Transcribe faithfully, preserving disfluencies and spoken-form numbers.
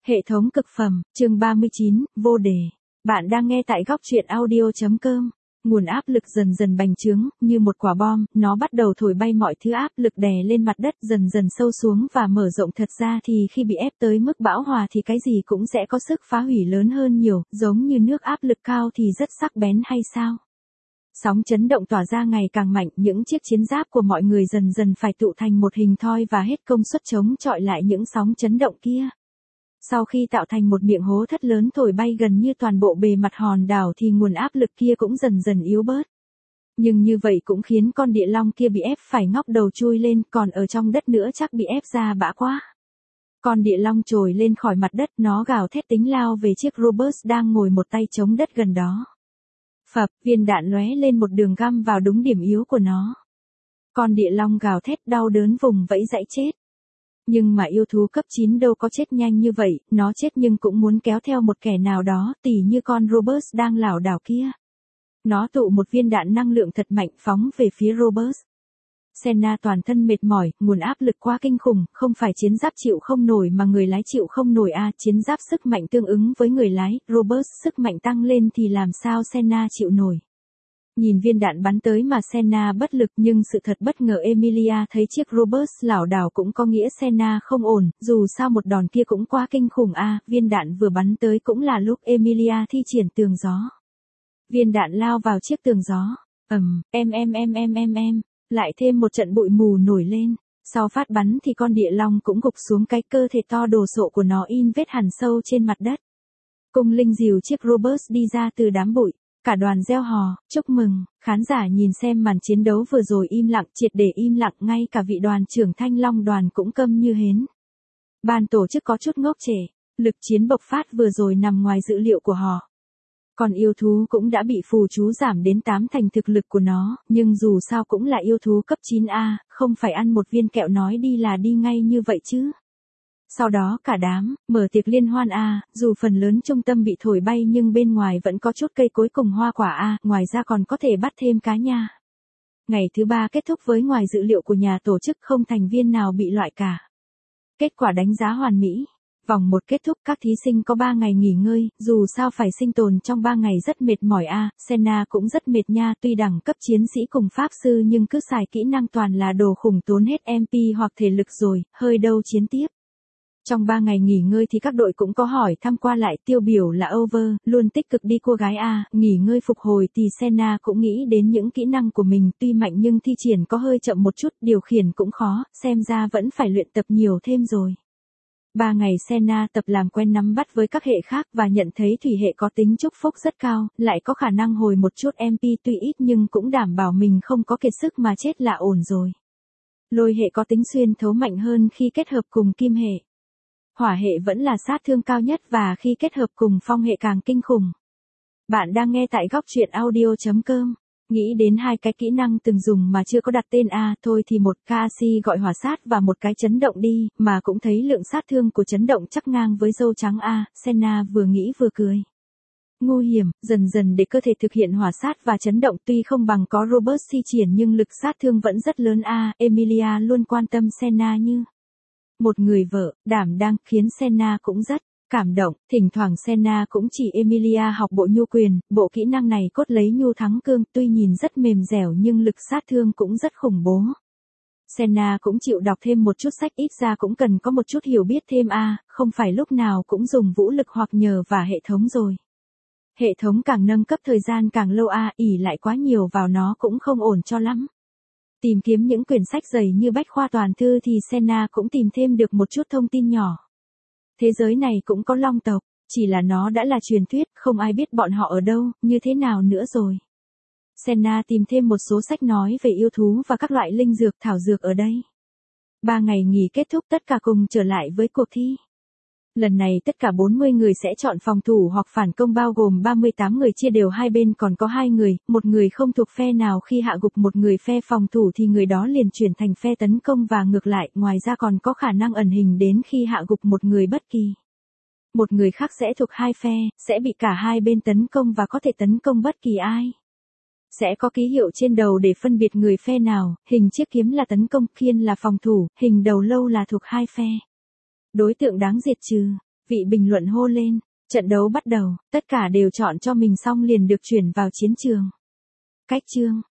Hệ thống cực phẩm, chương ba mươi chín, vô đề. Bạn đang nghe tại góc truyện audio chấm com. Nguồn áp lực dần dần bành trướng, như một quả bom, nó bắt đầu thổi bay mọi thứ áp lực đè lên mặt đất dần dần sâu xuống và mở rộng. Thật ra thì khi bị ép tới mức bão hòa thì cái gì cũng sẽ có sức phá hủy lớn hơn nhiều, giống như nước áp lực cao thì rất sắc bén hay sao? Sóng chấn động tỏa ra ngày càng mạnh, những chiếc chiến giáp của mọi người dần dần phải tụ thành một hình thoi và hết công suất chống chọi lại những sóng chấn động kia. Sau khi tạo thành một miệng hố thất lớn thổi bay gần như toàn bộ bề mặt hòn đảo thì nguồn áp lực kia cũng dần dần yếu bớt. Nhưng như vậy cũng khiến con địa long kia bị ép phải ngóc đầu chui lên, còn ở trong đất nữa chắc bị ép ra bã quá. Con địa long trồi lên khỏi mặt đất, nó gào thét tính lao về chiếc Robert đang ngồi một tay chống đất gần đó. Phập, viên đạn lóe lên một đường găm vào đúng điểm yếu của nó. Con địa long gào thét đau đớn vùng vẫy dãy chết. Nhưng mà yêu thú cấp chín đâu có chết nhanh như vậy, nó chết nhưng cũng muốn kéo theo một kẻ nào đó, tỉ như con Robert đang lảo đảo kia. Nó tụ một viên đạn năng lượng thật mạnh phóng về phía Robert. Senna toàn thân mệt mỏi, nguồn áp lực quá kinh khủng, không phải chiến giáp chịu không nổi mà người lái chịu không nổi à, chiến giáp sức mạnh tương ứng với người lái, Robert sức mạnh tăng lên thì làm sao Senna chịu nổi. Nhìn viên đạn bắn tới mà Senna bất lực, nhưng sự thật bất ngờ Emilia thấy chiếc Robert lảo đảo cũng có nghĩa Senna không ổn, dù sao một đòn kia cũng quá kinh khủng à, viên đạn vừa bắn tới cũng là lúc Emilia thi triển tường gió. Viên đạn lao vào chiếc tường gió, ầm, em em em em em em, lại thêm một trận bụi mù nổi lên. Sau phát bắn thì con địa long cũng gục xuống, cái cơ thể to đồ sộ của nó in vết hằn sâu trên mặt đất. Cung linh dìu chiếc Robert đi ra từ đám bụi. Cả đoàn reo hò, chúc mừng, khán giả nhìn xem màn chiến đấu vừa rồi im lặng, triệt để im lặng, ngay cả vị đoàn trưởng Thanh Long đoàn cũng câm như hến. Ban tổ chức có chút ngốc trệ, lực chiến bộc phát vừa rồi nằm ngoài dữ liệu của họ. Còn yêu thú cũng đã bị phù chú giảm đến tám thành thực lực của nó, nhưng dù sao cũng là yêu thú cấp chín A, không phải ăn một viên kẹo nói đi là đi ngay như vậy chứ. Sau đó cả đám, mở tiệc liên hoan A, dù phần lớn trung tâm bị thổi bay nhưng bên ngoài vẫn có chút cây cối cùng hoa quả A, ngoài ra còn có thể bắt thêm cá nha. Ngày thứ ba kết thúc với ngoài dự liệu của nhà tổ chức không thành viên nào bị loại cả. Kết quả đánh giá hoàn mỹ. Vòng một kết thúc, các thí sinh có ba ngày nghỉ ngơi, dù sao phải sinh tồn trong ba ngày rất mệt mỏi a, Senna cũng rất mệt nha, tuy đẳng cấp chiến sĩ cùng pháp sư nhưng cứ xài kỹ năng toàn là đồ khủng tốn hết em pê hoặc thể lực rồi, hơi đâu chiến tiếp. Trong ba ngày nghỉ ngơi thì các đội cũng có hỏi thăm qua lại, tiêu biểu là Over, luôn tích cực đi cua gái A, nghỉ ngơi phục hồi thì Senna cũng nghĩ đến những kỹ năng của mình, tuy mạnh nhưng thi triển có hơi chậm một chút, điều khiển cũng khó, xem ra vẫn phải luyện tập nhiều thêm rồi. Ba ngày Senna tập làm quen nắm bắt với các hệ khác và nhận thấy thủy hệ có tính chúc phúc rất cao, lại có khả năng hồi một chút em pê tuy ít nhưng cũng đảm bảo mình không có kiệt sức mà chết là ổn rồi. Lôi hệ có tính xuyên thấu mạnh hơn khi kết hợp cùng kim hệ. Hỏa hệ vẫn là sát thương cao nhất và khi kết hợp cùng phong hệ càng kinh khủng. Bạn đang nghe tại góc truyện audio chấm com. Nghĩ đến hai cái kỹ năng từng dùng mà chưa có đặt tên A, thôi thì một Kasi gọi hỏa sát và một cái chấn động đi, mà cũng thấy lượng sát thương của chấn động chắc ngang với dâu trắng A, Senna vừa nghĩ vừa cười. Ngu hiểm, dần dần để cơ thể thực hiện hỏa sát và chấn động tuy không bằng có Robert thi triển nhưng lực sát thương vẫn rất lớn A, Emilia luôn quan tâm Senna như một người vợ, đảm đang, khiến Senna cũng rất cảm động, thỉnh thoảng Senna cũng chỉ Emilia học bộ nhu quyền, bộ kỹ năng này cốt lấy nhu thắng cương, tuy nhìn rất mềm dẻo nhưng lực sát thương cũng rất khủng bố. Senna cũng chịu đọc thêm một chút sách, ít ra cũng cần có một chút hiểu biết thêm a, không phải lúc nào cũng dùng vũ lực hoặc nhờ và hệ thống rồi. Hệ thống càng nâng cấp thời gian càng lâu a, ỉ lại quá nhiều vào nó cũng không ổn cho lắm. Tìm kiếm những quyển sách dày như bách khoa toàn thư thì Senna cũng tìm thêm được một chút thông tin nhỏ. Thế giới này cũng có long tộc, chỉ là nó đã là truyền thuyết, không ai biết bọn họ ở đâu, như thế nào nữa rồi. Senna tìm thêm một số sách nói về yêu thú và các loại linh dược thảo dược ở đây. Ba ngày nghỉ kết thúc tất cả cùng trở lại với cuộc thi. Lần này tất cả bốn mươi người sẽ chọn phòng thủ hoặc phản công bao gồm ba mươi tám người chia đều hai bên còn có hai người, một người không thuộc phe nào khi hạ gục một người phe phòng thủ thì người đó liền chuyển thành phe tấn công và ngược lại, ngoài ra còn có khả năng ẩn hình đến khi hạ gục một người bất kỳ. Một người khác sẽ thuộc hai phe, sẽ bị cả hai bên tấn công và có thể tấn công bất kỳ ai. Sẽ có ký hiệu trên đầu để phân biệt người phe nào, hình chiếc kiếm là tấn công, khiên là phòng thủ, hình đầu lâu là thuộc hai phe. Đối tượng đáng diệt trừ. Vị bình luận hô lên. Trận đấu bắt đầu, tất cả đều chọn cho mình xong liền được chuyển vào chiến trường. Cách chương.